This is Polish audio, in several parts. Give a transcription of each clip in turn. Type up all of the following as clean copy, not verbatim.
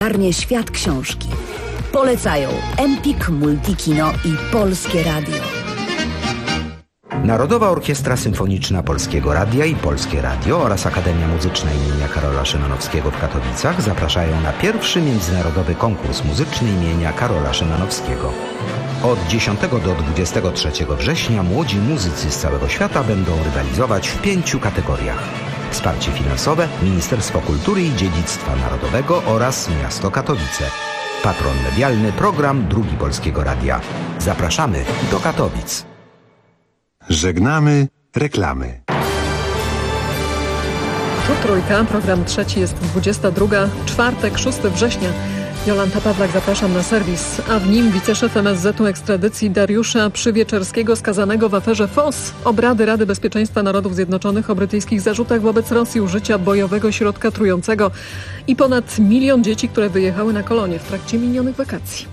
Świat książki. Polecają Empik, Multikino i Polskie Radio. Narodowa Orkiestra Symfoniczna Polskiego Radia i Polskie Radio oraz Akademia Muzyczna imienia Karola Szymanowskiego w Katowicach zapraszają na pierwszy międzynarodowy konkurs muzyczny imienia Karola Szymanowskiego. Od 10 do 23 września młodzi muzycy z całego świata będą rywalizować w 5 kategoriach. Wsparcie finansowe Ministerstwo Kultury i Dziedzictwa Narodowego oraz Miasto Katowice. Patron medialny program Drugi Polskiego Radia. Zapraszamy do Katowic. Żegnamy reklamy. Tu Trójka, program trzeci, jest 22, czwartek, 6 września. Jolanta Pawlak, zapraszam na serwis, a w nim wiceszef MSZ-u ekstradycji Dariusza Przywieczerskiego skazanego w aferze FOS. Obrady Rady Bezpieczeństwa Narodów Zjednoczonych o brytyjskich zarzutach wobec Rosji użycia bojowego środka trującego i ponad 1 milion dzieci, które wyjechały na kolonie w trakcie minionych wakacji.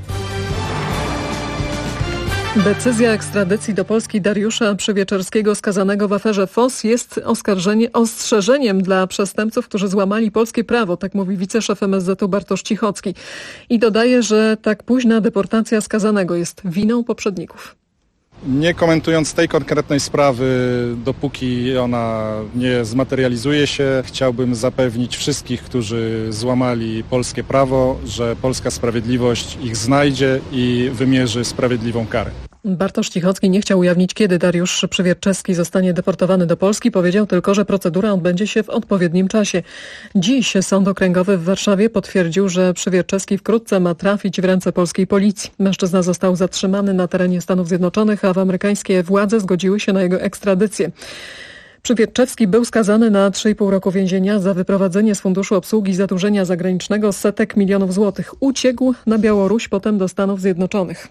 Decyzja ekstradycji do Polski Dariusza Przywieczerskiego skazanego w aferze FOS jest ostrzeżeniem dla przestępców, którzy złamali polskie prawo, tak mówi wiceszef MSZ-u Bartosz Cichocki. I dodaje, że tak późna deportacja skazanego jest winą poprzedników. Nie komentując tej konkretnej sprawy, dopóki ona nie zmaterializuje się, chciałbym zapewnić wszystkich, którzy złamali polskie prawo, że polska sprawiedliwość ich znajdzie i wymierzy sprawiedliwą karę. Bartosz Cichocki nie chciał ujawnić, kiedy Dariusz Przywieczerski zostanie deportowany do Polski. Powiedział tylko, że procedura odbędzie się w odpowiednim czasie. Dziś Sąd Okręgowy w Warszawie potwierdził, że Przywieczerski wkrótce ma trafić w ręce polskiej policji. Mężczyzna został zatrzymany na terenie Stanów Zjednoczonych, a amerykańskie władze zgodziły się na jego ekstradycję. Przywieczerski był skazany na 3,5 roku więzienia za wyprowadzenie z Funduszu Obsługi Zadłużenia Zagranicznego setek milionów złotych. Uciekł na Białoruś, potem do Stanów Zjednoczonych.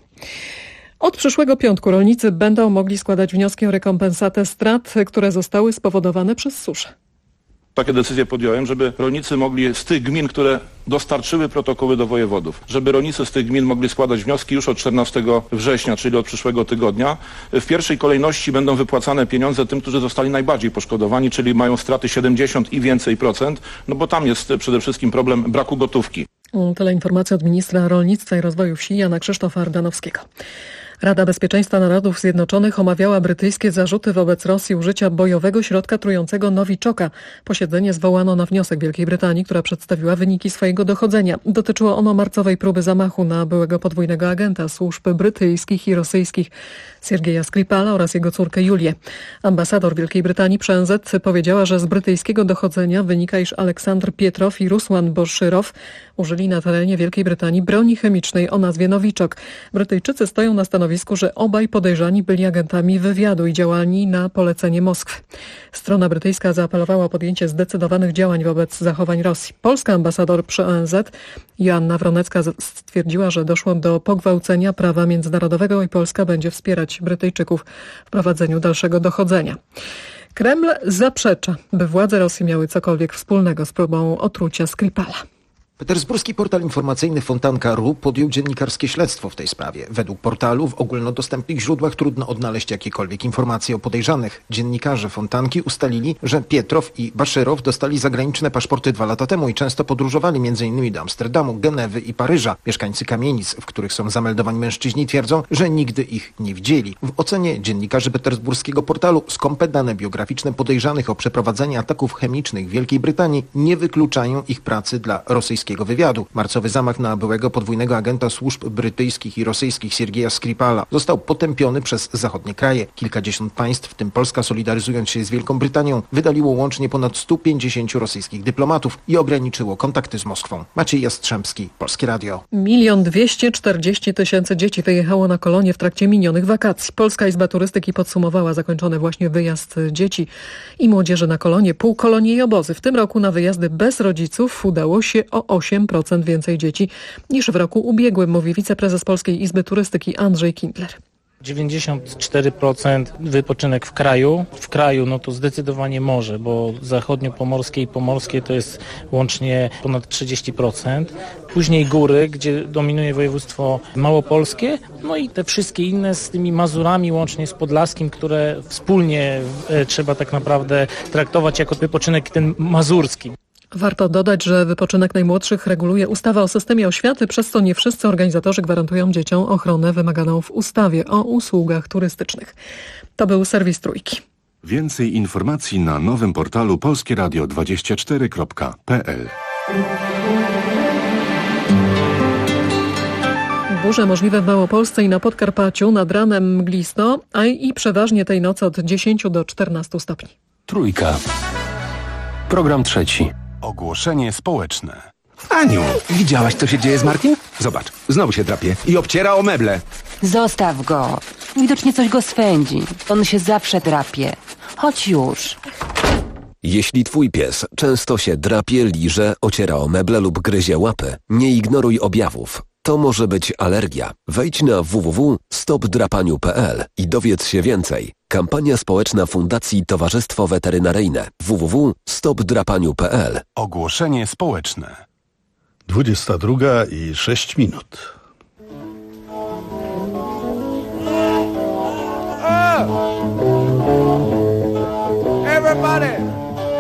Od przyszłego piątku rolnicy będą mogli składać wnioski o rekompensatę strat, które zostały spowodowane przez suszę. Takie decyzje podjąłem, żeby rolnicy mogli z tych gmin, które dostarczyły protokoły do wojewodów, żeby rolnicy z tych gmin mogli składać wnioski już od 14 września, czyli od przyszłego tygodnia. W pierwszej kolejności będą wypłacane pieniądze tym, którzy zostali najbardziej poszkodowani, czyli mają straty 70 i więcej procent, no bo tam jest przede wszystkim problem braku gotówki. Tyle informacji od ministra rolnictwa i rozwoju wsi Jana Krzysztofa Ardanowskiego. Rada Bezpieczeństwa Narodów Zjednoczonych omawiała brytyjskie zarzuty wobec Rosji użycia bojowego środka trującego Nowiczoka. Posiedzenie zwołano na wniosek Wielkiej Brytanii, która przedstawiła wyniki swojego dochodzenia. Dotyczyło ono marcowej próby zamachu na byłego podwójnego agenta służb brytyjskich i rosyjskich Siergieja Skripala oraz jego córkę Julię. Ambasador Wielkiej Brytanii przy ONZ powiedziała, że z brytyjskiego dochodzenia wynika, iż Aleksandr Pietrow i Rusłan Boszyrow użyli na terenie Wielkiej Brytanii broni chemicznej o nazwie Nowiczok. Brytyjczycy stoją na stanowisku, że obaj podejrzani byli agentami wywiadu i działali na polecenie Moskwy. Strona brytyjska zaapelowała o podjęcie zdecydowanych działań wobec zachowań Rosji. Polska ambasador przy ONZ Joanna Wronecka stwierdziła, że doszło do pogwałcenia prawa międzynarodowego i Polska będzie wspierać Brytyjczyków w prowadzeniu dalszego dochodzenia. Kreml zaprzecza, by władze Rosji miały cokolwiek wspólnego z próbą otrucia Skripala. Petersburski portal informacyjny Fontanka.ru podjął dziennikarskie śledztwo w tej sprawie. Według portalu w ogólnodostępnych źródłach trudno odnaleźć jakiekolwiek informacje o podejrzanych. Dziennikarze Fontanki ustalili, że Pietrow i Baszyrow dostali zagraniczne paszporty 2 lata temu i często podróżowali m.in. do Amsterdamu, Genewy i Paryża. Mieszkańcy kamienic, w których są zameldowani mężczyźni, twierdzą, że nigdy ich nie widzieli. W ocenie dziennikarzy petersburskiego portalu skąpe dane biograficzne podejrzanych o przeprowadzenie ataków chemicznych w Wielkiej Brytanii nie wykluczają ich pracy dla rosyjskiego wywiadu. Marcowy zamach na byłego podwójnego agenta służb brytyjskich i rosyjskich Siergieja Skripala został potępiony przez zachodnie kraje. Kilkadziesiąt państw, w tym Polska, solidaryzując się z Wielką Brytanią, wydaliło łącznie ponad 150 rosyjskich dyplomatów i ograniczyło kontakty z Moskwą. Maciej Jastrzębski, Polskie Radio. 1 240 000 dzieci wyjechało na kolonie w trakcie minionych wakacji. Polska Izba Turystyki podsumowała zakończony właśnie wyjazd dzieci i młodzieży na kolonie, półkolonie i obozy. W tym roku na wyjazdy bez rodziców udało się o 8% więcej dzieci niż w roku ubiegłym, mówi wiceprezes Polskiej Izby Turystyki Andrzej Kindler. 94% wypoczynek w kraju. W kraju no to zdecydowanie morze, bo zachodniopomorskie i pomorskie to jest łącznie ponad 30%. Później góry, gdzie dominuje województwo małopolskie, no i te wszystkie inne z tymi Mazurami, łącznie z Podlaskim, które wspólnie trzeba tak naprawdę traktować jako wypoczynek ten mazurski. Warto dodać, że wypoczynek najmłodszych reguluje ustawa o systemie oświaty, przez co nie wszyscy organizatorzy gwarantują dzieciom ochronę wymaganą w ustawie o usługach turystycznych. To był serwis Trójki. Więcej informacji na nowym portalu polskieradio24.pl. Burze możliwe w Małopolsce i na Podkarpaciu, nad ranem mglisto, a i przeważnie tej nocy od 10 do 14 stopni. Trójka. Program trzeci. Ogłoszenie społeczne. Aniu, widziałaś, co się dzieje z Martim? Zobacz, znowu się drapie i obciera o meble. Zostaw go. Widocznie coś go swędzi. On się zawsze drapie. Chodź już. Jeśli twój pies często się drapie, liże, ociera o meble lub gryzie łapy, nie ignoruj objawów. To może być alergia. Wejdź na www.stopdrapaniu.pl i dowiedz się więcej. Kampania społeczna Fundacji Towarzystwo Weterynaryjne. www.stopdrapaniu.pl. Ogłoszenie społeczne. 22:06. Everybody!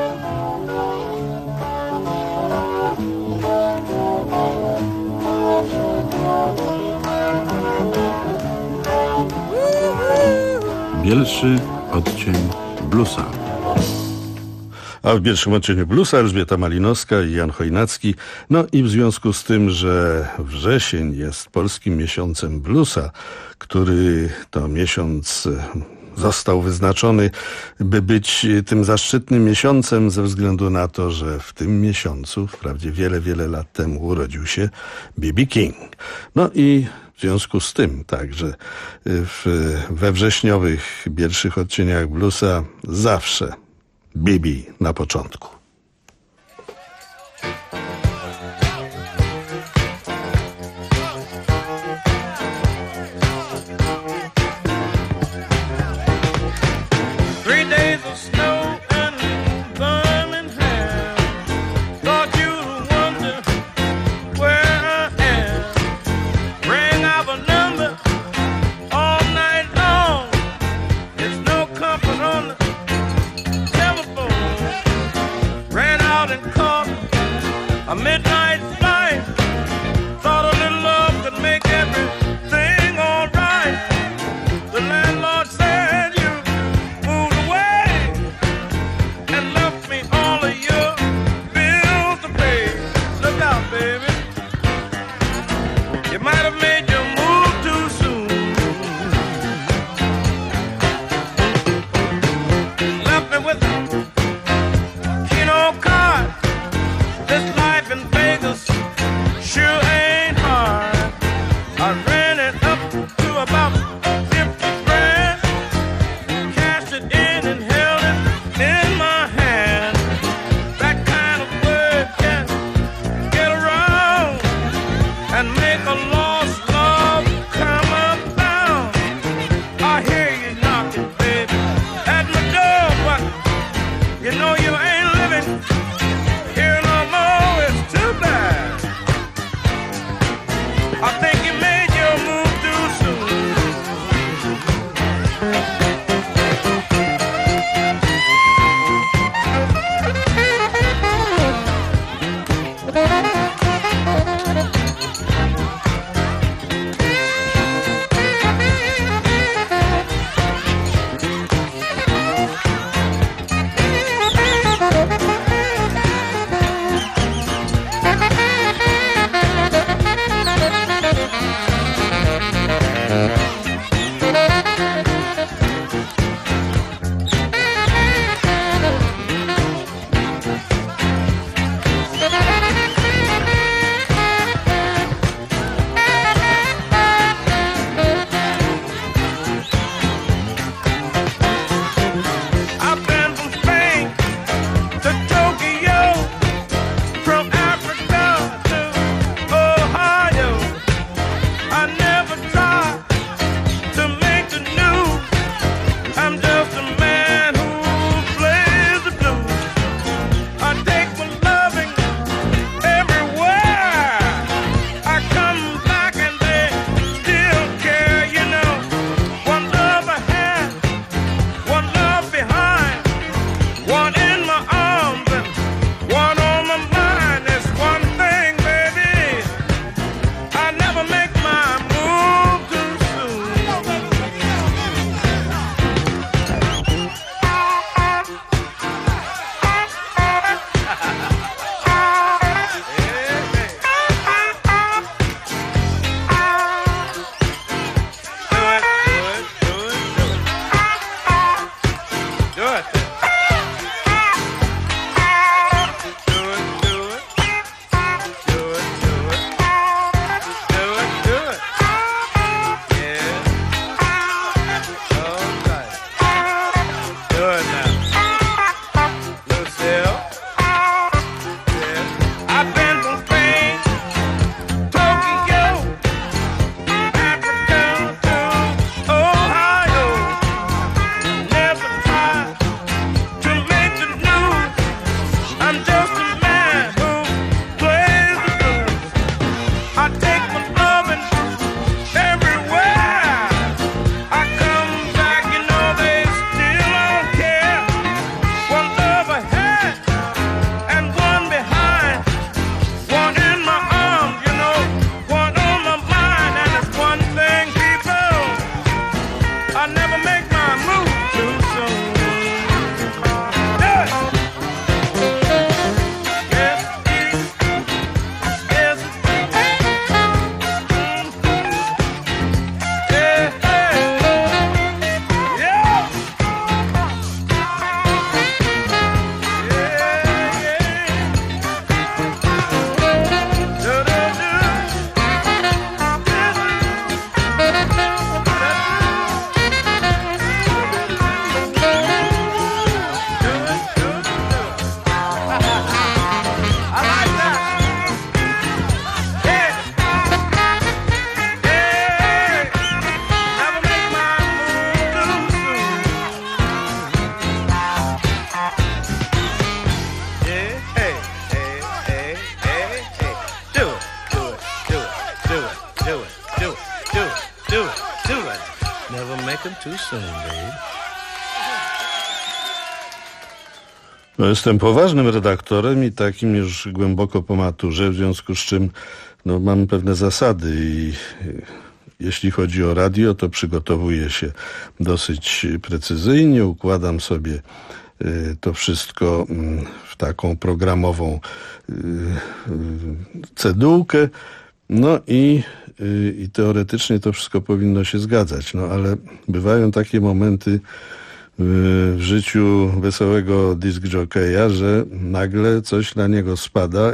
Bielszy odcień bluesa. A w pierwszym odcieniu bluesa Elżbieta Malinowska i Jan Chojnacki. No i w związku z tym, że wrzesień jest polskim miesiącem bluesa, który to miesiąc został wyznaczony, by być tym zaszczytnym miesiącem ze względu na to, że w tym miesiącu, wprawdzie wiele, wiele lat temu urodził się B.B. King. No i w związku z tym także we wrześniowych pierwszych odcieniach bluesa zawsze B.B. na początku. like 'em too soon, babe. No, jestem poważnym redaktorem i takim już głęboko po maturze, w związku z czym mam pewne zasady i jeśli chodzi o radio, to przygotowuję się dosyć precyzyjnie, układam sobie to wszystko w taką programową cedułkę, i teoretycznie to wszystko powinno się zgadzać, ale bywają takie momenty w życiu wesołego disc jockeya, że nagle coś na niego spada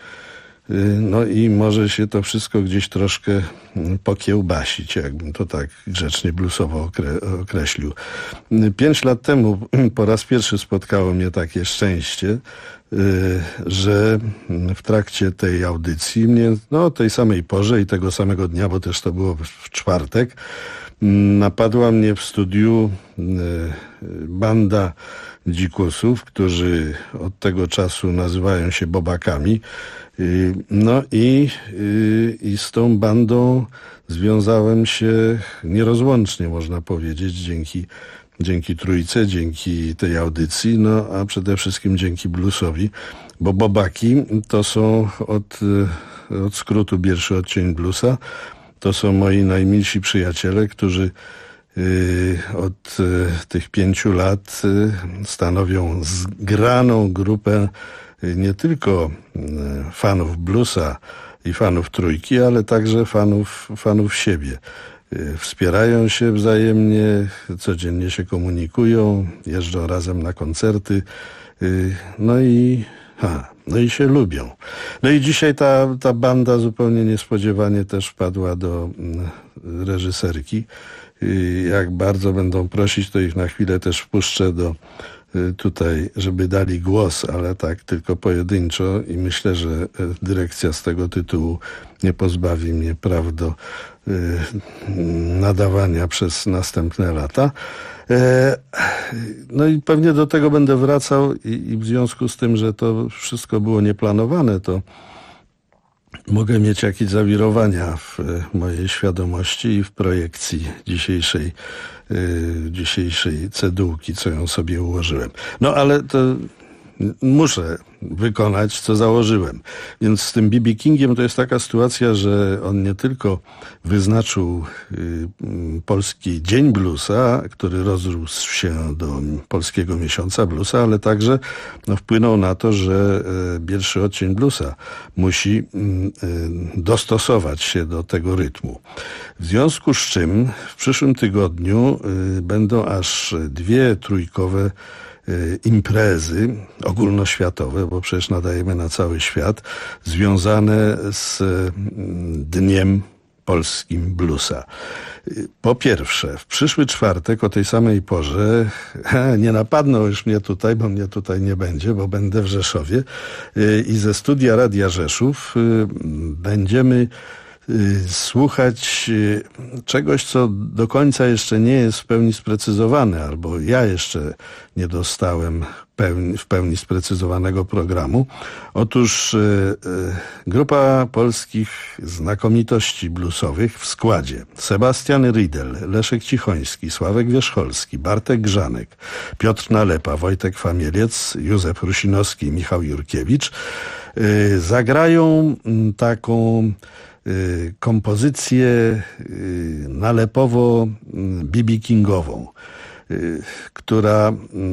i może się to wszystko gdzieś troszkę pokiełbasić, jakbym to tak grzecznie bluesowo określił. 5 lat temu po raz pierwszy spotkało mnie takie szczęście, że w trakcie tej audycji o tej samej porze i tego samego dnia, bo też to było w czwartek, napadła mnie w studiu banda dzikusów, którzy od tego czasu nazywają się Bobakami. I z tą bandą związałem się nierozłącznie, można powiedzieć, dzięki Trójce, dzięki tej audycji, a przede wszystkim dzięki bluesowi, bo Bobaki to są od skrótu pierwszy odcień bluesa. To są moi najmilsi przyjaciele, którzy od tych 5 lat stanowią zgraną grupę nie tylko fanów bluesa i fanów Trójki, ale także fanów siebie. Wspierają się wzajemnie, codziennie się komunikują, jeżdżą razem na koncerty, i się lubią. I dzisiaj ta banda zupełnie niespodziewanie też wpadła do reżyserki. Jak bardzo będą prosić, to ich na chwilę też wpuszczę tutaj, żeby dali głos, ale tak tylko pojedynczo i myślę, że dyrekcja z tego tytułu nie pozbawi mnie praw do nadawania przez następne lata. I pewnie do tego będę wracał i w związku z tym, że to wszystko było nieplanowane, to mogę mieć jakieś zawirowania w mojej świadomości i w projekcji dzisiejszej cedułki, co ją sobie ułożyłem. Ale to muszę wykonać, co założyłem. Więc z tym B.B. Kingiem to jest taka sytuacja, że on nie tylko wyznaczył polski Dzień Bluesa, który rozrósł się do polskiego miesiąca bluesa, ale także wpłynął na to, że pierwszy odcień bluesa musi dostosować się do tego rytmu. W związku z czym w przyszłym tygodniu będą aż 2 trójkowe imprezy ogólnoświatowe, bo przecież nadajemy na cały świat, związane z Dniem Polskim Bluesa. Po pierwsze, w przyszły czwartek o tej samej porze, nie napadną już mnie tutaj, bo mnie tutaj nie będzie, bo będę w Rzeszowie i ze studia Radia Rzeszów będziemy słuchać czegoś, co do końca jeszcze nie jest w pełni sprecyzowane, albo ja jeszcze nie dostałem w pełni sprecyzowanego programu. Otóż grupa polskich znakomitości bluesowych w składzie Sebastian Riedel, Leszek Cichoński, Sławek Wierzcholski, Bartek Grzanek, Piotr Nalepa, Wojtek Famielec, Józef Rusinowski i Michał Jurkiewicz zagrają taką kompozycję nalepowo-B.B. Kingową, która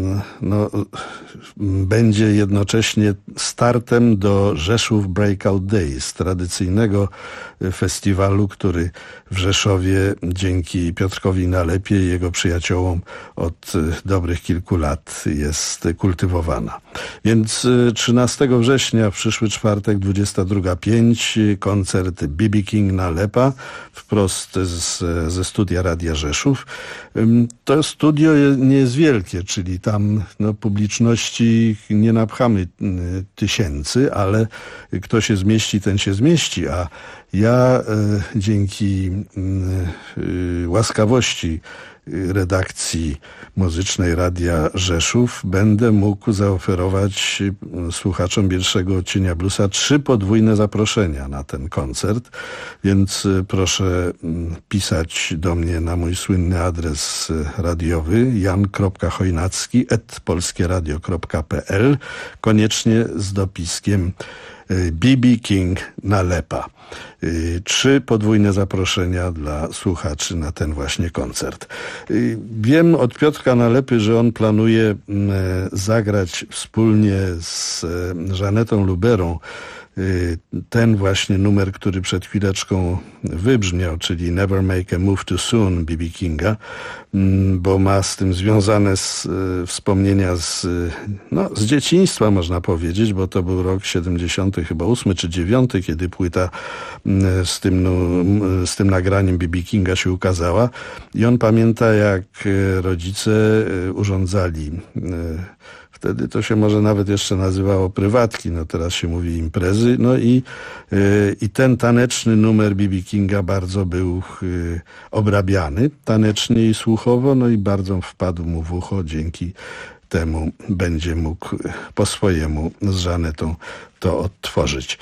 będzie jednocześnie startem do Rzeszów Breakout Days, tradycyjnego festiwalu, który w Rzeszowie dzięki Piotrkowi Nalepie i jego przyjaciołom od dobrych kilku lat jest kultywowana. Więc 13 września, w przyszły czwartek, 22:05, koncert B.B. King Nalepa wprost ze studia Radia Rzeszów. To studio nie jest wielkie, czyli tam publiczności nie napchamy tysięcy, ale kto się zmieści, ten się zmieści, a Ja dzięki łaskawości redakcji muzycznej Radia Rzeszów będę mógł zaoferować słuchaczom pierwszego odcienia Bluesa 3 podwójne zaproszenia na ten koncert, więc proszę pisać do mnie na mój słynny adres radiowy jan.chojnacki@polskieradio.pl, koniecznie z dopiskiem B.B. King Nalepa. 3 podwójne zaproszenia dla słuchaczy na ten właśnie koncert. Wiem od Piotrka Nalepy, że on planuje zagrać wspólnie z Żanetą Luberą ten właśnie numer, który przed chwileczką wybrzmiał, czyli Never Make a Move Too Soon B.B. Kinga, bo ma z tym związane wspomnienia z dzieciństwa, można powiedzieć, bo to był rok 78 czy 9, kiedy płyta z tym nagraniem B.B. Kinga się ukazała i on pamięta, jak rodzice urządzali, wtedy to się może nawet jeszcze nazywało prywatki, teraz się mówi imprezy, i ten taneczny numer B.B. Kinga bardzo był obrabiany, tanecznie i słuchowo, i bardzo wpadł mu w ucho, dzięki temu będzie mógł po swojemu z Żanetą to odtworzyć.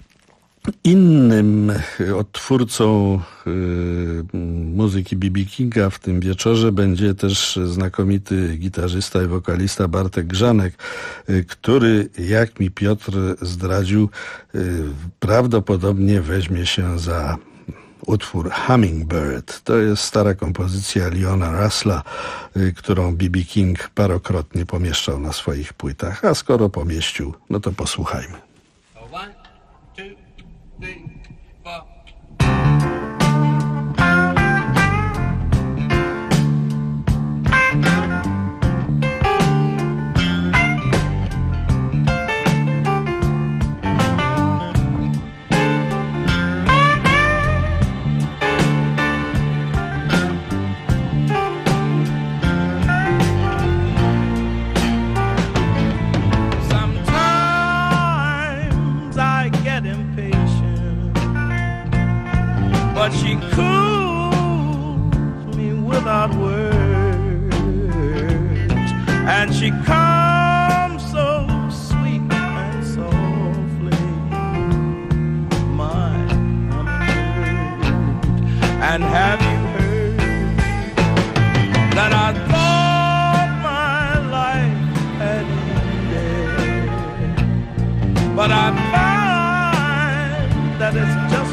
Innym odtwórcą muzyki B.B. Kinga w tym wieczorze będzie też znakomity gitarzysta i wokalista Bartek Grzanek, który, jak mi Piotr zdradził, prawdopodobnie weźmie się za utwór Hummingbird. To jest stara kompozycja Leona Russella, którą B.B. King parokrotnie pomieszczał na swoich płytach, a skoro pomieścił, to posłuchajmy. 1, 2, 3, 4. But she cools me without words, and she comes so sweet and softly, my hummingbird. And have you heard that I thought my life had ended, but I find that it's just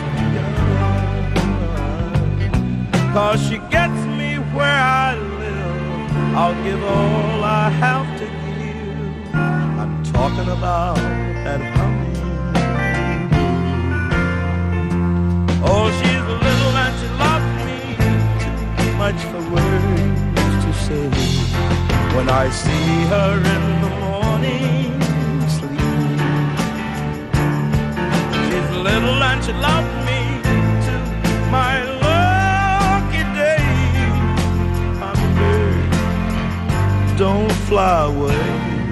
'cause she gets me where I live. I'll give all I have to give. I'm talking about that hummingbird. Oh, she's little and she loves me too much for words to say. When I see her in the morning sleep, she's little and she loves me too. My don't fly away.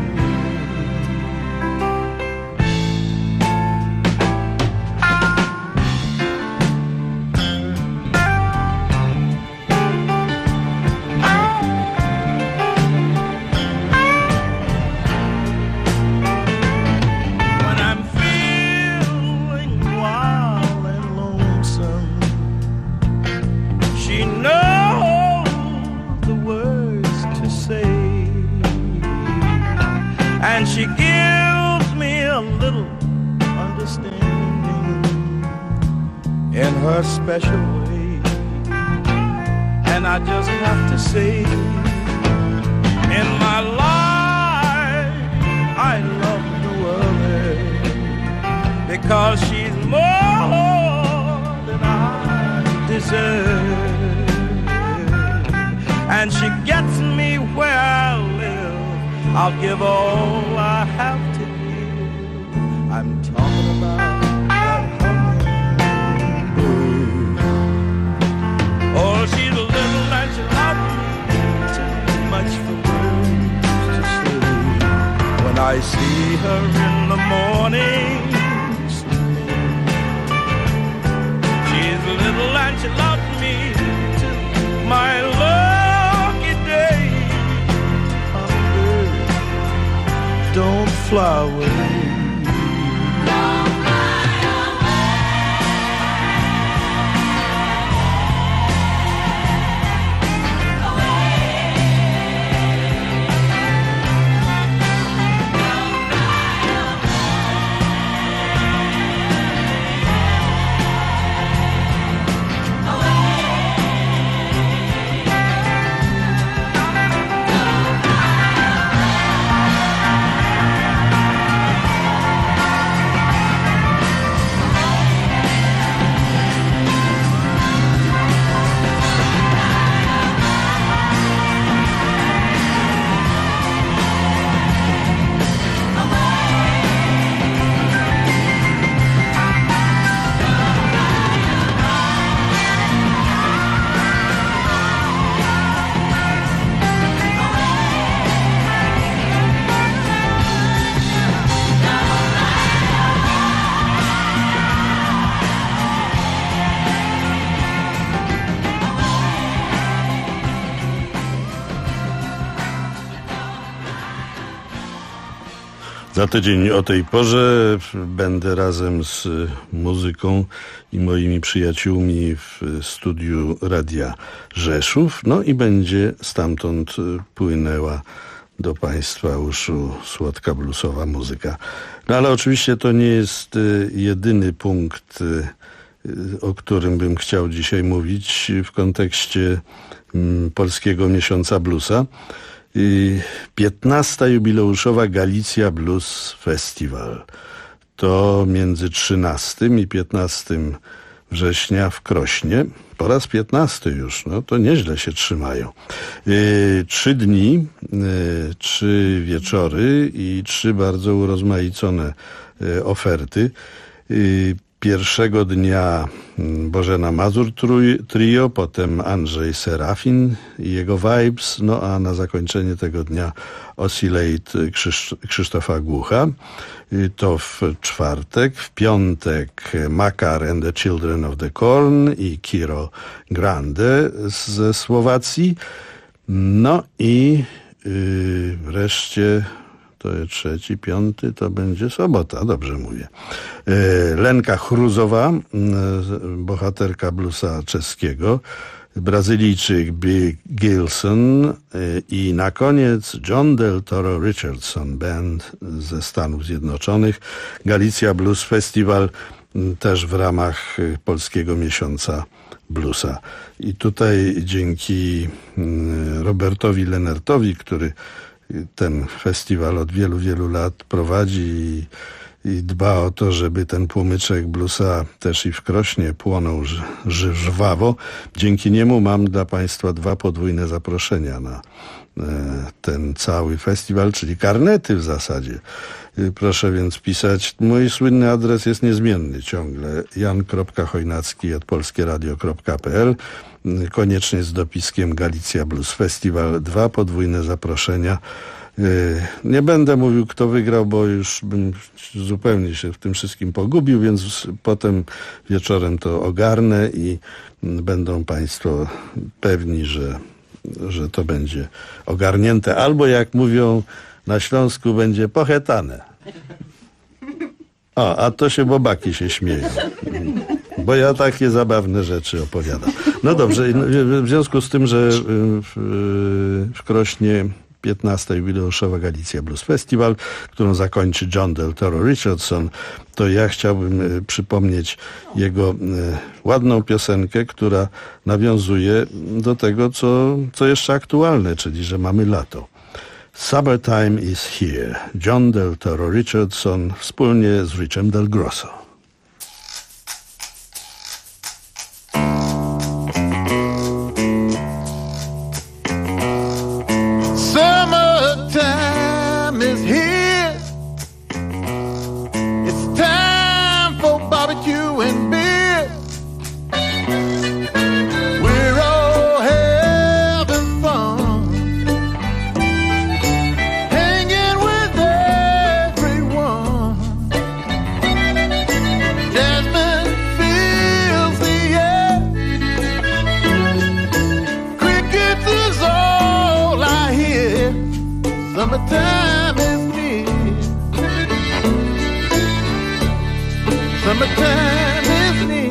When I'm feeling wild and lonesome, she knows the words to say. And she gives me a little understanding in her special way. And I just have to say, in my life I love no other, because she's more than I deserve. And she gets me where I live. I'll give all I have to give. I'm talking about that hummingbird. Oh, she's a little and she loves me too much for words to say. When I see her in the morning sleeping, she loved me to my lucky day. Hummingbird, don't fly away. Za tydzień o tej porze będę razem z muzyką i moimi przyjaciółmi w studiu Radia Rzeszów. No i będzie stamtąd płynęła do Państwa uszu słodka bluesowa muzyka. No ale oczywiście to nie jest jedyny punkt, o którym bym chciał dzisiaj mówić w kontekście Polskiego Miesiąca Bluesa. 15. jubileuszowa Galicja Blues Festival. To między 13 i 15 września w Krośnie. Po raz 15 już, no to nieźle się trzymają. 3 dni, 3 wieczory i 3 bardzo urozmaicone oferty. Pierwszego dnia Bożena Mazur Trio, potem Andrzej Serafin i jego Vibes, no a na zakończenie tego dnia Oscillate Krzysztofa Głucha. To w czwartek. W piątek Makar and the Children of the Corn i Kiro Grande ze Słowacji. No i wreszcie to jest 3, 5, to będzie sobota, dobrze mówię. Lenka Chruzowa, bohaterka bluesa czeskiego, Brazylijczyk Big Gilson i na koniec John Del Toro Richardson Band ze Stanów Zjednoczonych. Galicja Blues Festival też w ramach Polskiego Miesiąca Bluesa. I tutaj dzięki Robertowi Lenertowi, który ten festiwal od wielu, wielu lat prowadzi i dba o to, żeby ten płomyczek bluesa też i w Krośnie płonął żwawo. Dzięki niemu mam dla Państwa 2 podwójne zaproszenia na ten cały festiwal, czyli karnety w zasadzie. Proszę więc pisać. Mój słynny adres jest niezmienny ciągle. jan.chojnacki@polskieradio.pl. Koniecznie z dopiskiem Galicja Blues Festival. 2 podwójne zaproszenia. Nie będę mówił, kto wygrał, bo już bym zupełnie się w tym wszystkim pogubił, więc potem wieczorem to ogarnę i będą Państwo pewni, że to będzie ogarnięte. Albo jak mówią na Śląsku, będzie pochetane. A to się bobaki się śmieją, bo ja takie zabawne rzeczy opowiadam. No dobrze, w związku z tym, że w Krośnie 15. jubileuszowa Galicja Blues Festival, którą zakończy John Del Toro Richardson, to ja chciałbym przypomnieć jego ładną piosenkę, która nawiązuje do tego, co jeszcze aktualne, czyli że mamy lato. Summertime is here. John Del Toro Richardson wspólnie z Richem Del Grosso. Summertime is near. Summertime is near.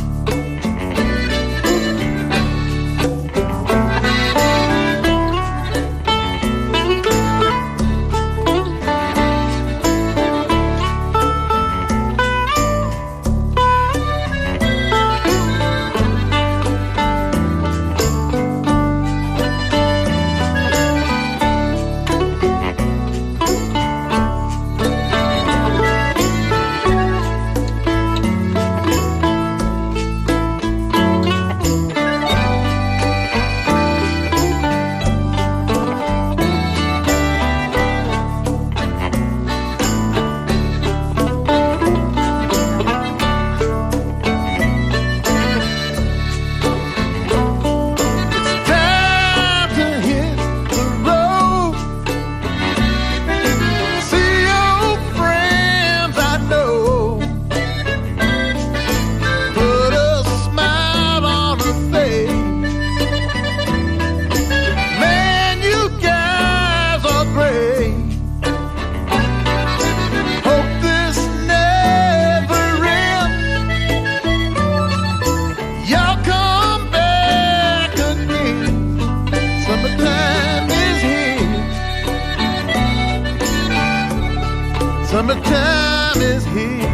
Summertime is here.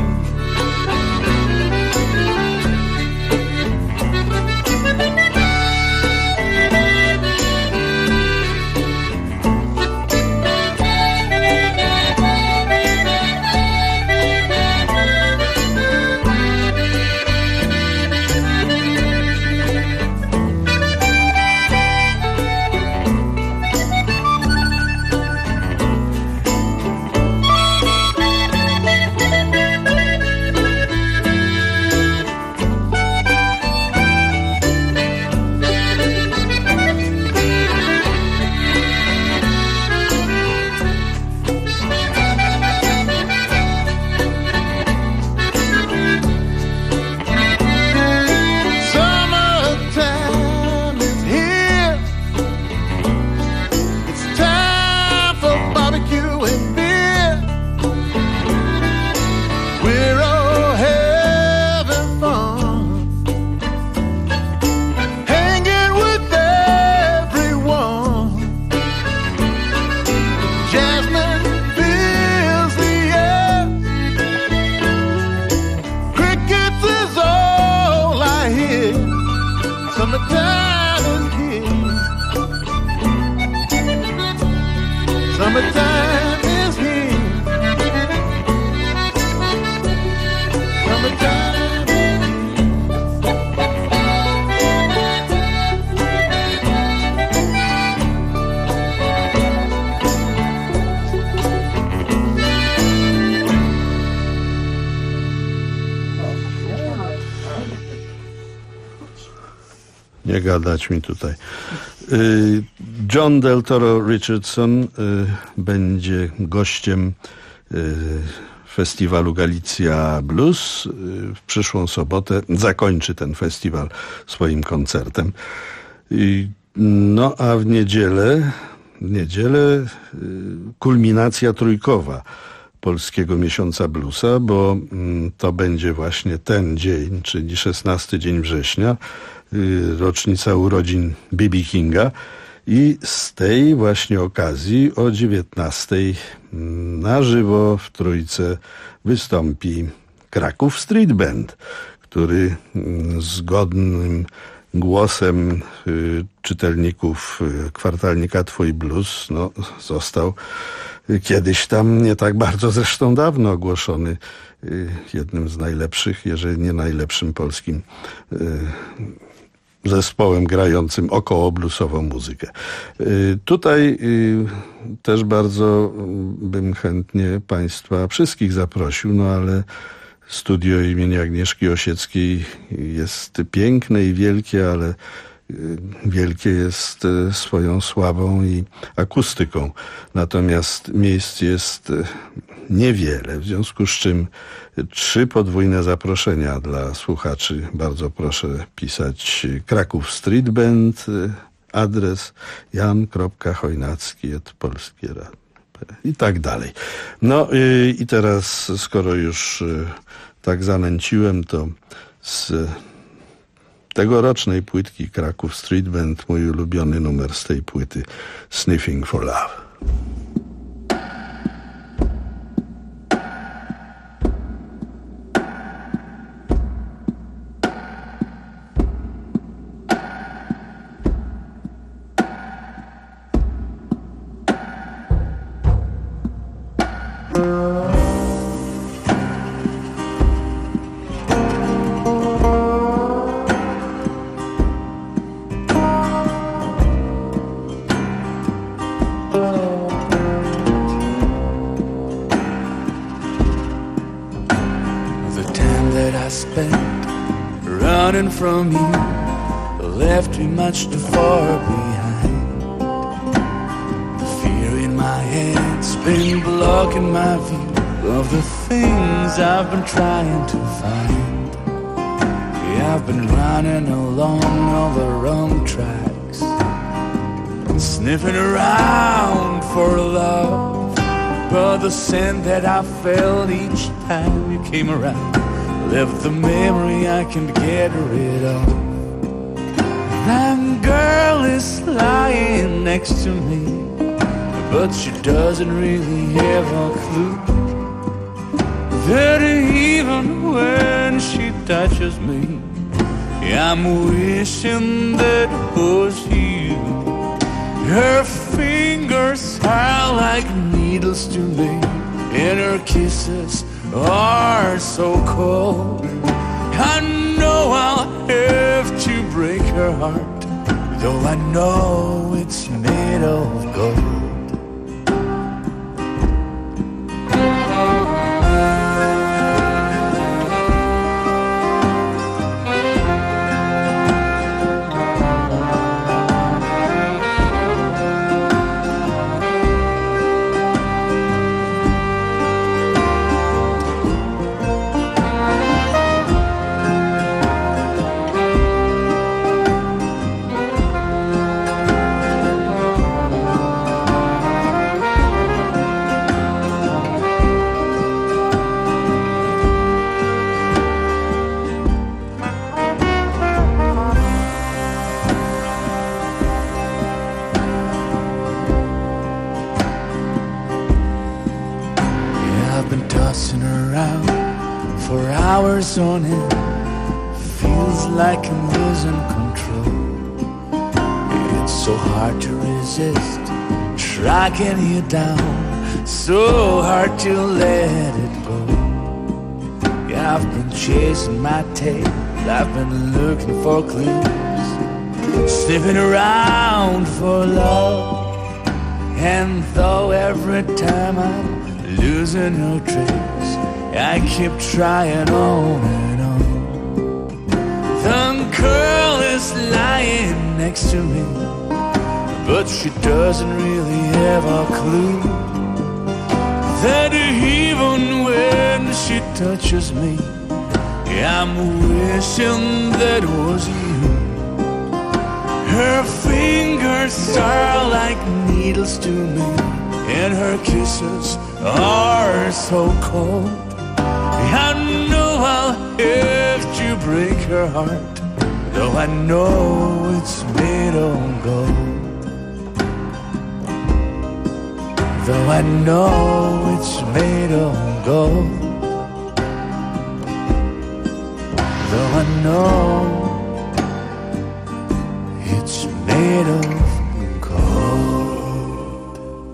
Summertime is here. Summertime is here. Summertime is Nie gadać mi tutaj. John Del Toro Richardson będzie gościem festiwalu Galicja Blues w przyszłą sobotę. Zakończy ten festiwal swoim koncertem. No a w niedzielę kulminacja trójkowa Polskiego Miesiąca Bluesa, bo to będzie właśnie ten dzień, czyli 16 dzień września, rocznica urodzin B.B. Kinga i z tej właśnie okazji o 19:00 na żywo w Trójce wystąpi Kraków Street Band, który zgodnym głosem czytelników kwartalnika Twój Blues został kiedyś tam, nie tak bardzo zresztą dawno, ogłoszony jednym z najlepszych, jeżeli nie najlepszym polskim zespołem grającym około bluesową muzykę. Tutaj też bardzo bym chętnie Państwa wszystkich zaprosił, ale studio imienia Agnieszki Osieckiej jest piękne i wielkie, ale wielkie jest swoją sławą i akustyką. Natomiast miejsc jest niewiele, w związku z czym 3 podwójne zaproszenia dla słuchaczy. Bardzo proszę pisać Kraków Street Band, adres jan.chojnacki@polskieradio. i tak dalej. No i teraz, skoro już tak zanęciłem, to z tegorocznej płytki Kraków Street Band mój ulubiony numer z tej płyty, Sniffing for Love. From you left me much too far behind. The fear in my head's been blocking my view of the things I've been trying to find. Yeah, I've been running along all the wrong tracks, sniffing around for love, but the scent that I felt each time you came around left the memory I can't get rid of. That girl is lying next to me, but she doesn't really have a clue that even when she touches me, I'm wishing that it was you. Her fingers are like needles to me, and her kisses are so cold. I know I'll have to break her heart, though I know it's made of gold. On it feels like I'm losing control. It's so hard to resist, tracking you down, so hard to let it go. Yeah, I've been chasing my tail, I've been looking for clues, sniffing around for love, and though every time I'm losing no trace, I keep trying on and on. The girl is lying next to me, but she doesn't really have a clue that even when she touches me, I'm wishing that was you. Her fingers are like needles to me, and her kisses are so cold. I know I'll have to break her heart, though I know it's made of gold. Though I know it's made of gold. Though I know it's made of gold.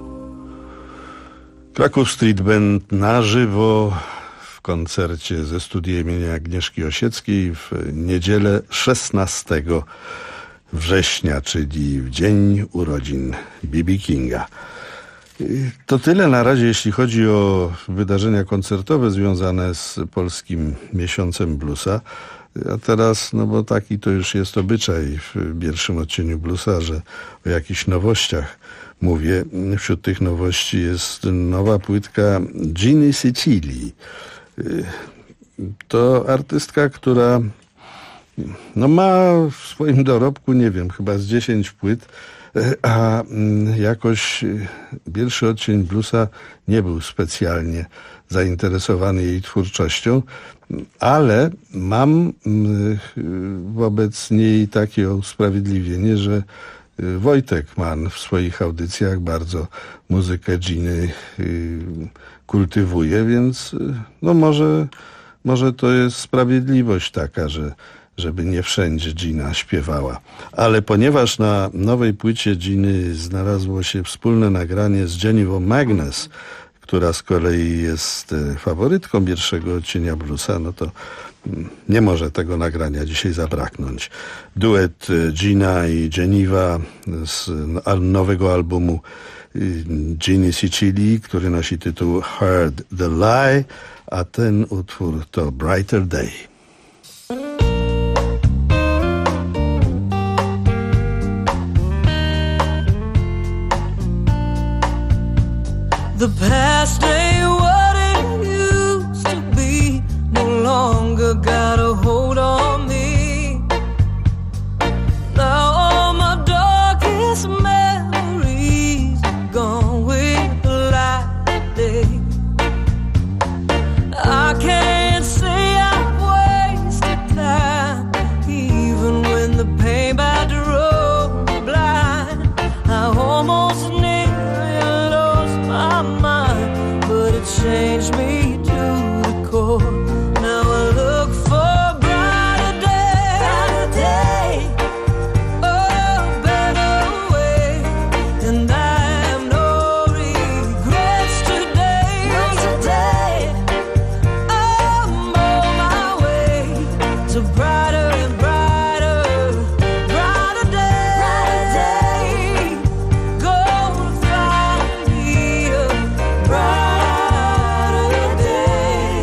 Kraków Street Band na żywo w koncercie ze studia imienia Agnieszki Osieckiej w niedzielę 16 września, czyli w dzień urodzin B.B. Kinga. To tyle na razie, jeśli chodzi o wydarzenia koncertowe związane z polskim miesiącem bluesa. A teraz, no bo taki to już jest obyczaj w pierwszym odcieniu bluesa, że o jakichś nowościach mówię. Wśród tych nowości jest nowa płytka Ginny Sicilii. To artystka, która no ma w swoim dorobku, nie wiem, chyba z 10 płyt, a jakoś Pierwszy odcień bluesa nie był specjalnie zainteresowany jej twórczością, ale mam wobec niej takie usprawiedliwienie, że Wojtek Mann w swoich audycjach bardzo muzykę Giny kultywuje, więc no może to jest sprawiedliwość taka, żeby nie wszędzie Gina śpiewała. Ale ponieważ na nowej płycie Giny znalazło się wspólne nagranie z Jennifer Magness, która z kolei jest faworytką Pierwszego odcienia bluesa, no to nie może tego nagrania dzisiaj zabraknąć. Duet Gina i Geneva z nowego albumu Giny Sicily, który nosi tytuł Heard the Lie, a ten utwór to Brighter Day. The past ain't what it used to be, no longer got a hold on me. Now all my darkest memories are gone with the light of day. I can't say I've wasted time, even when the pain by drove me blind. I almost nearly lost my mind, but it changed me to the core. Now I look for a brighter day, a better way, and I have no regrets today. I'm on my way to brighter and brighter day. Gonna find me a brighter day.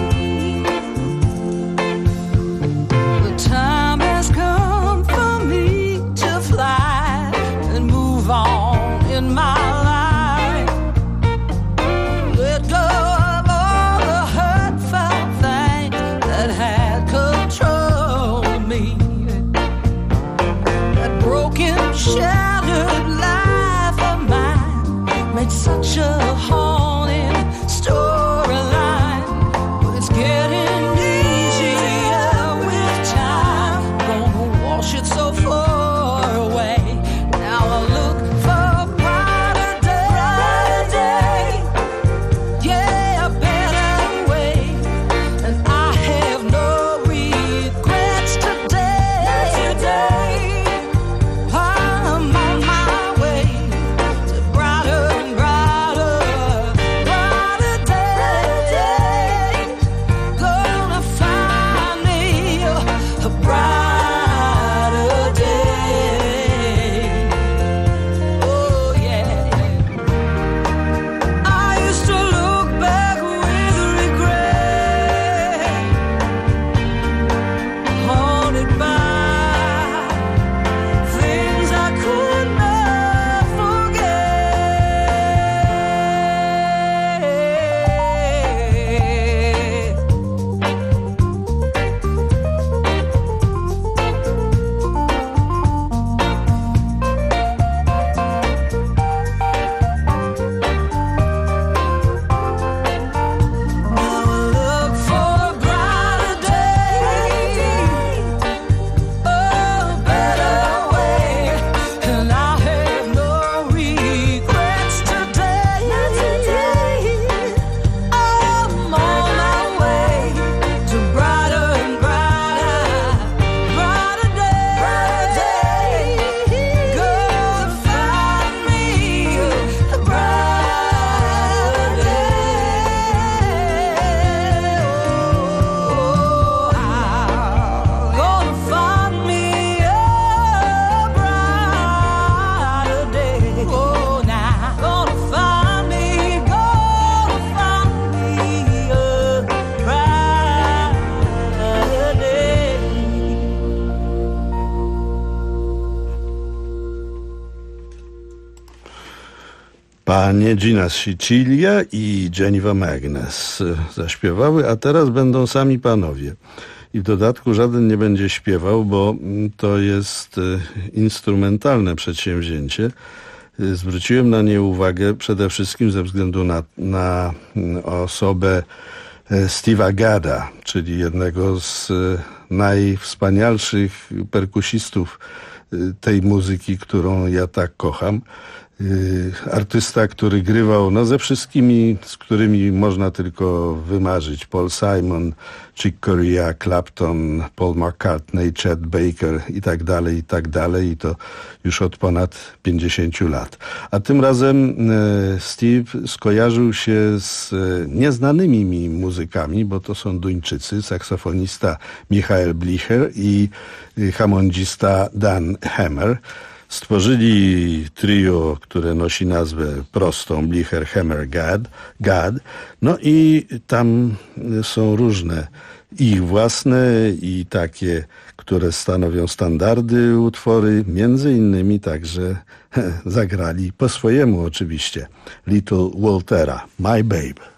The time has come for me to fly and move on in my life. Let go of all the hurtful things that had control of me. That broken, shattered life of mine made such a haunting storyline, but it's getting easier with time. Gonna wash it so far away. Now I look for a brighter day, yeah, a better way, and I have no regrets today. I'm on my way to brighter and brighter day. Gonna find me a brighter day. Oh yeah. I used to look back with regret, haunted by things I could not forget. Now I look for a brighter day, a better way, and I have no regrets today. I'm on my way to brighter and brighter day. Gonna find me a brighter day. Gonna find me a brighter day. Oh, now gonna find me a brighter day. Panie Gina Sicilia i Jennifer Magness zaśpiewały, a teraz będą sami panowie. i w dodatku żaden nie będzie śpiewał, bo to jest instrumentalne przedsięwzięcie. Zwróciłem na nie uwagę przede wszystkim ze względu na osobę Steve'a Gadda, czyli jednego z najwspanialszych perkusistów tej muzyki, którą ja tak kocham. Artysta, który grywał ze wszystkimi, z którymi można tylko wymarzyć. Paul Simon, Chick Corea, Clapton, Paul McCartney, Chet Baker i tak dalej. I to już od ponad 50 lat. A tym razem Steve skojarzył się z nieznanymi mi muzykami, bo to są Duńczycy, saksofonista Michael Blicher i hamondzista Dan Hammer. Stworzyli trio, które nosi nazwę prostą Blicher, Hammer, Gadd. No i tam są różne ich własne i takie, które stanowią standardy utwory. Między innymi także zagrali po swojemu oczywiście Little Waltera, My Babe.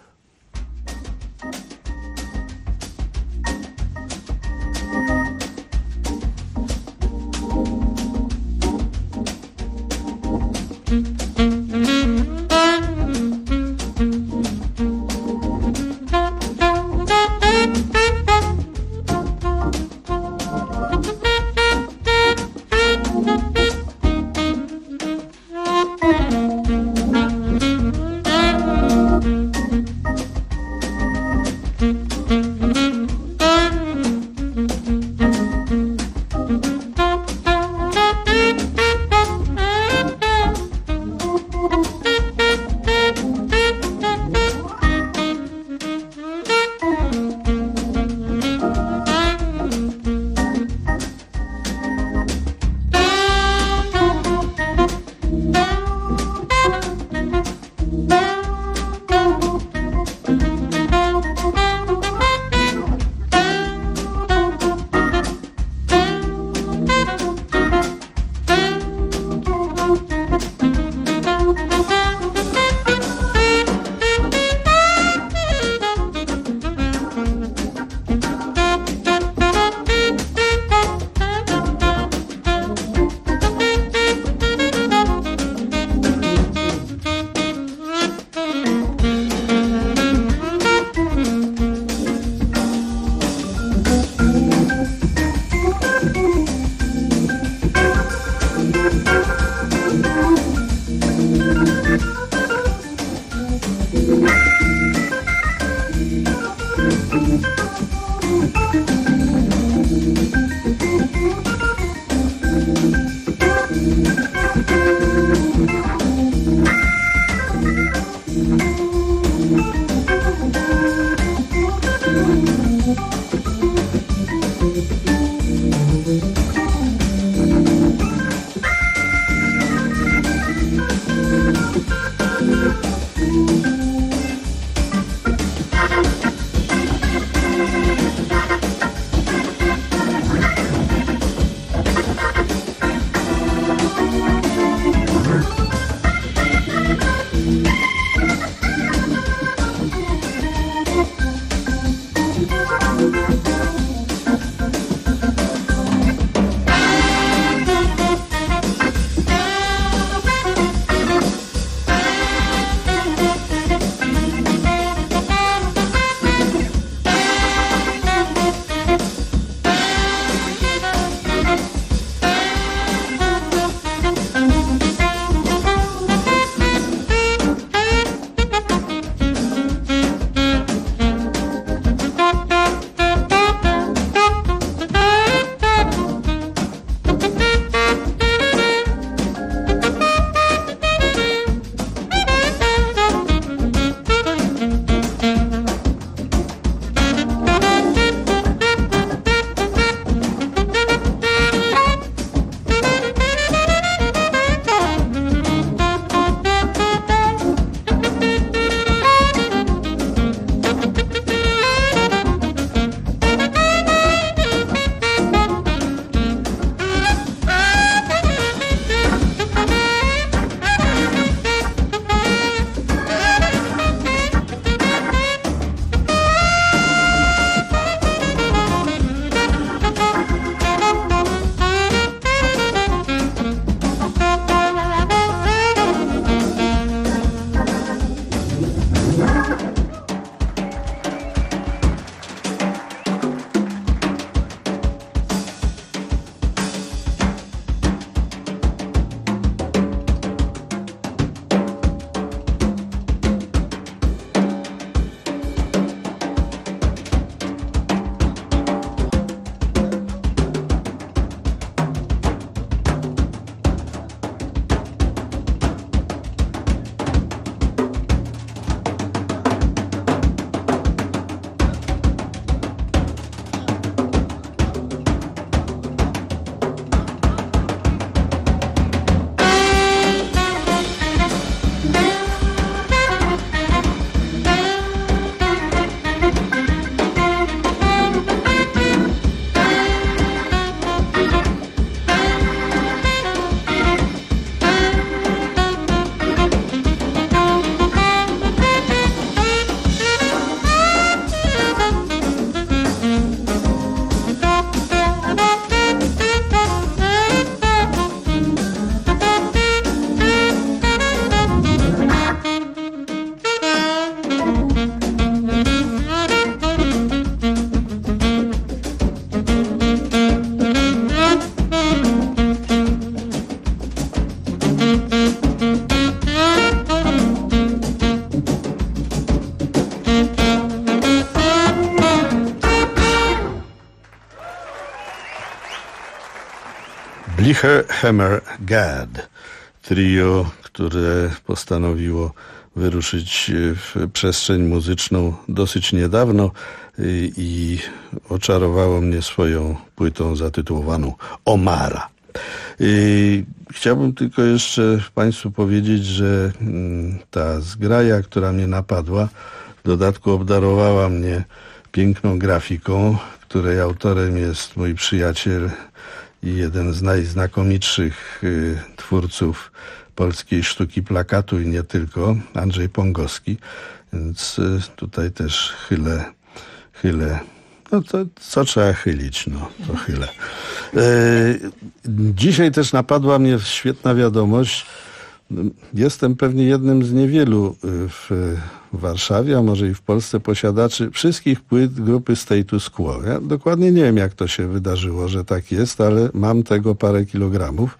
Bleacher Hammer Gad, trio, które postanowiło wyruszyć w przestrzeń muzyczną dosyć niedawno i oczarowało mnie swoją płytą zatytułowaną Omara. Chciałbym tylko jeszcze Państwu powiedzieć, że ta zgraja, która mnie napadła, w dodatku obdarowała mnie piękną grafiką, której autorem jest mój przyjaciel i jeden z najznakomitszych twórców polskiej sztuki plakatu i nie tylko, Andrzej Pągowski, więc tutaj też chylę. No to co trzeba chylić, no to chylę. Dzisiaj też napadła mnie świetna wiadomość. Jestem pewnie jednym z niewielu w Warszawie, a może i w Polsce posiadaczy wszystkich płyt grupy Status Quo. Ja dokładnie nie wiem, jak to się wydarzyło, że tak jest, ale mam tego parę kilogramów.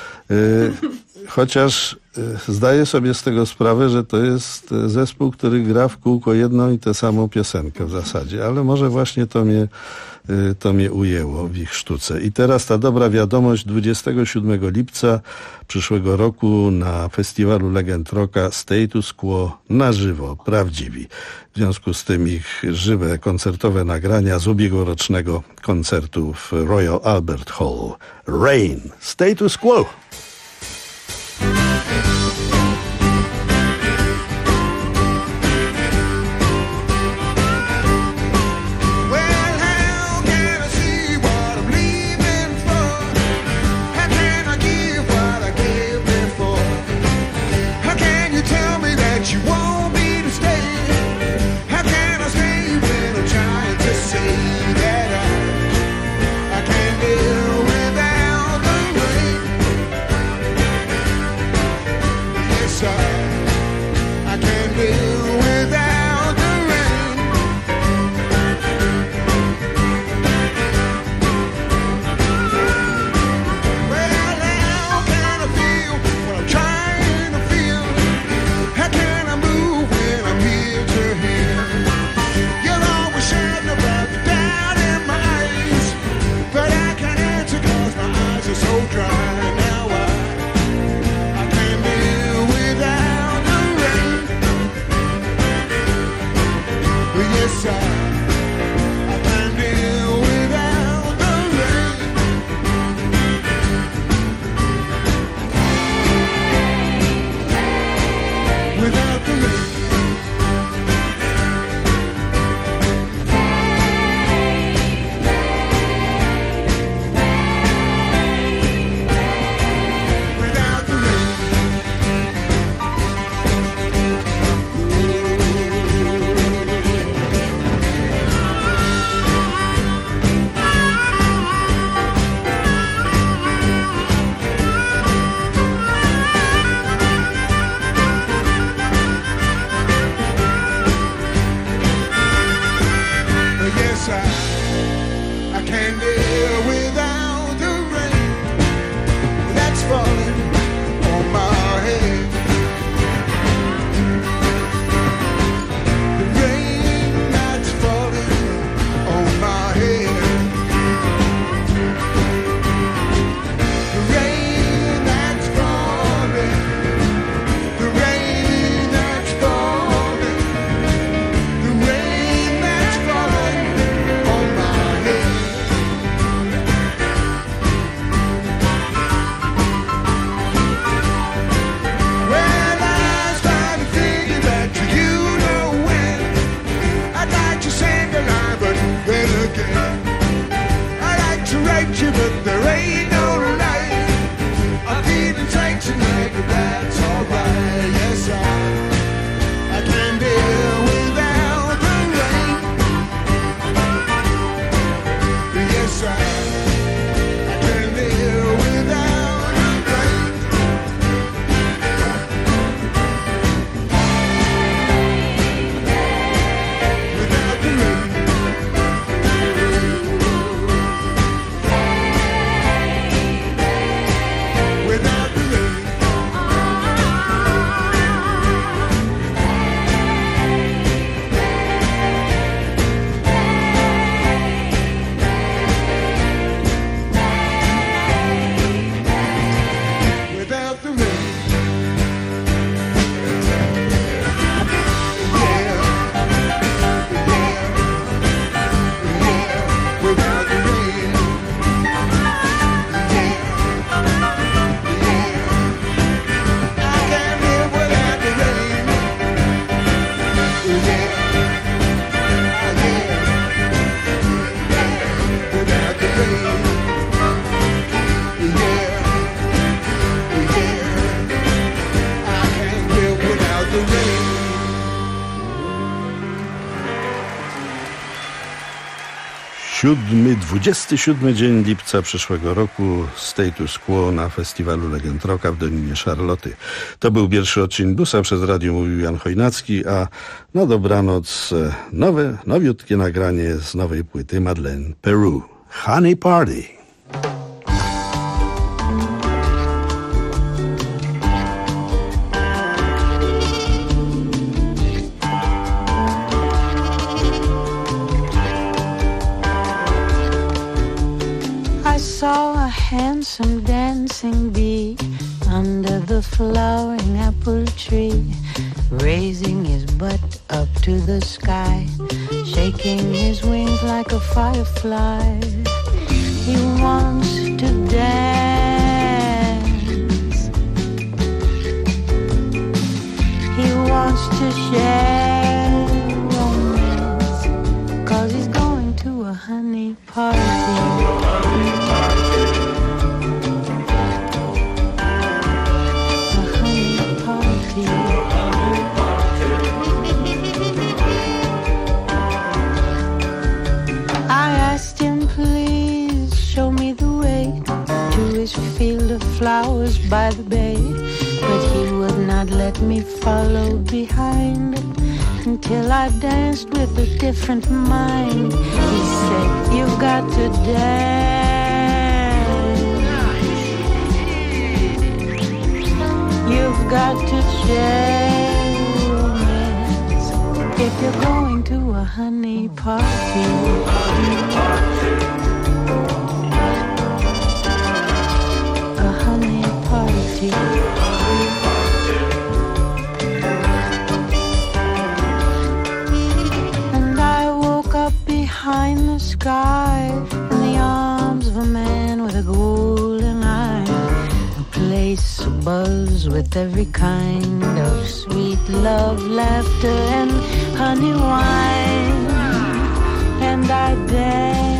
Chociaż zdaję sobie z tego sprawę, że to jest zespół, który gra w kółko jedną i tę samą piosenkę w zasadzie, ale może właśnie to mnie ujęło w ich sztuce. I teraz ta dobra wiadomość, 27 lipca przyszłego roku na festiwalu Legend Rocka Status Quo na żywo, prawdziwi. W związku z tym ich żywe koncertowe nagrania z ubiegłorocznego koncertu w Royal Albert Hall. Rain, Status Quo! 27 dzień lipca przyszłego roku, Status Quo na festiwalu Legend Rocka w Dolinie Charloty. To był pierwszy odcinek Bluesa, przez radio mówił Jan Chojnacki, a na dobranoc nowiutkie nagranie z nowej płyty Madeleine Peru. Honey Party. Saw a handsome dancing bee under the flowering apple tree, raising his butt up to the sky, shaking his wings like a firefly. He wants to dance. He wants to share romance, 'cause he's going to a honey party. Field of flowers by the bay, but he would not let me follow behind until I danced with a different mind. He said, "You've got to dance. You've got to share romance if you're going to a honey party." And I woke up behind the sky in the arms of a man with a golden eye, a place abuzz with every kind of sweet love, laughter, and honey wine. And I danced.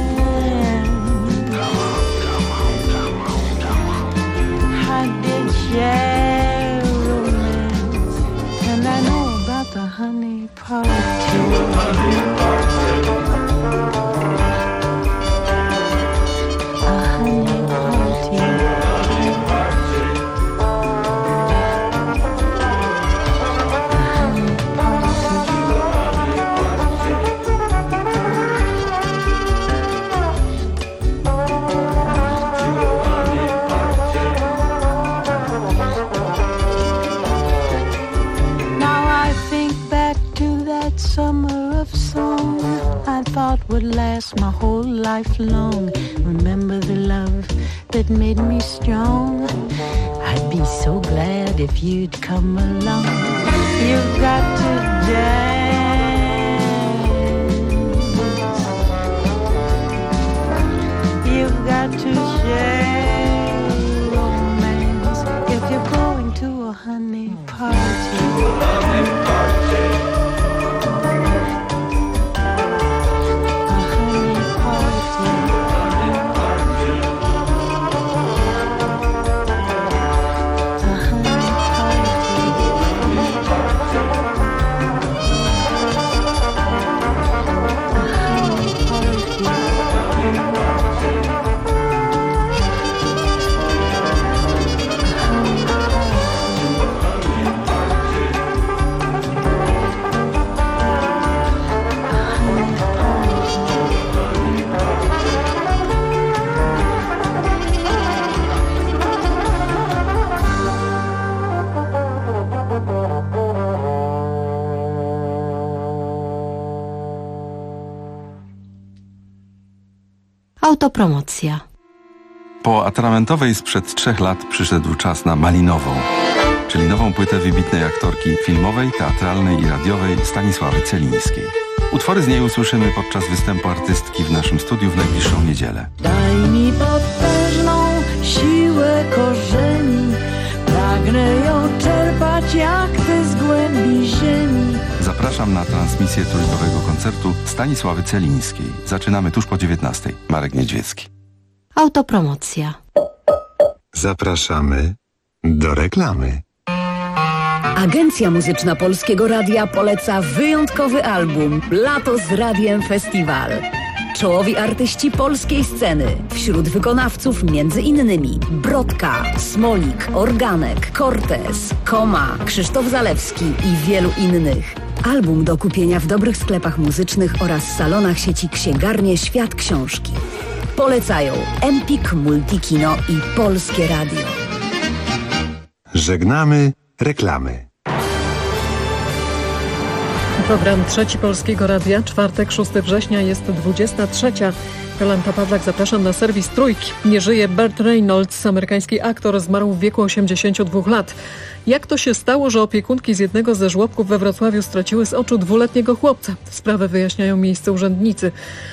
I did share romance, and I know about the honey party. A honey party. Summer of song I thought would last my whole life long. Remember the love that made me strong. I'd be so glad if you'd come along. You've got to dance. You've got to share romance if you're going to a honey party. Autopromocja. Po atramentowej sprzed 3 lat przyszedł czas na malinową, czyli nową płytę wybitnej aktorki filmowej, teatralnej i radiowej Stanisławy Celińskiej. Utwory z niej usłyszymy podczas występu artystki w naszym studiu w najbliższą niedzielę. Daj mi potężną siłę korzeni, pragnę ją czerpać jak ty z głębi ziemi. Zapraszam na transmisję trójkowego koncertu Stanisławy Celińskiej. Zaczynamy tuż po 19:00. Marek Niedźwiecki. Autopromocja. Zapraszamy do reklamy. Agencja Muzyczna Polskiego Radia poleca wyjątkowy album Lato z Radiem Festiwal. Czołowi artyści polskiej sceny. Wśród wykonawców m.in. Brodka, Smolik, Organek, Cortez, Koma, Krzysztof Zalewski i wielu innych. Album do kupienia w dobrych sklepach muzycznych oraz salonach sieci Księgarnie Świat Książki. Polecają Empik, Multikino i Polskie Radio. Żegnamy reklamy. Program Trzeci Polskiego Radia, czwartek, 6 września, jest 23. Jolanta Pawlak, zapraszam na serwis Trójki. Nie żyje Burt Reynolds, amerykański aktor, zmarł w wieku 82 lat. Jak to się stało, że opiekunki z jednego ze żłobków we Wrocławiu straciły z oczu 2-letniego chłopca? Sprawę wyjaśniają miejscy urzędnicy.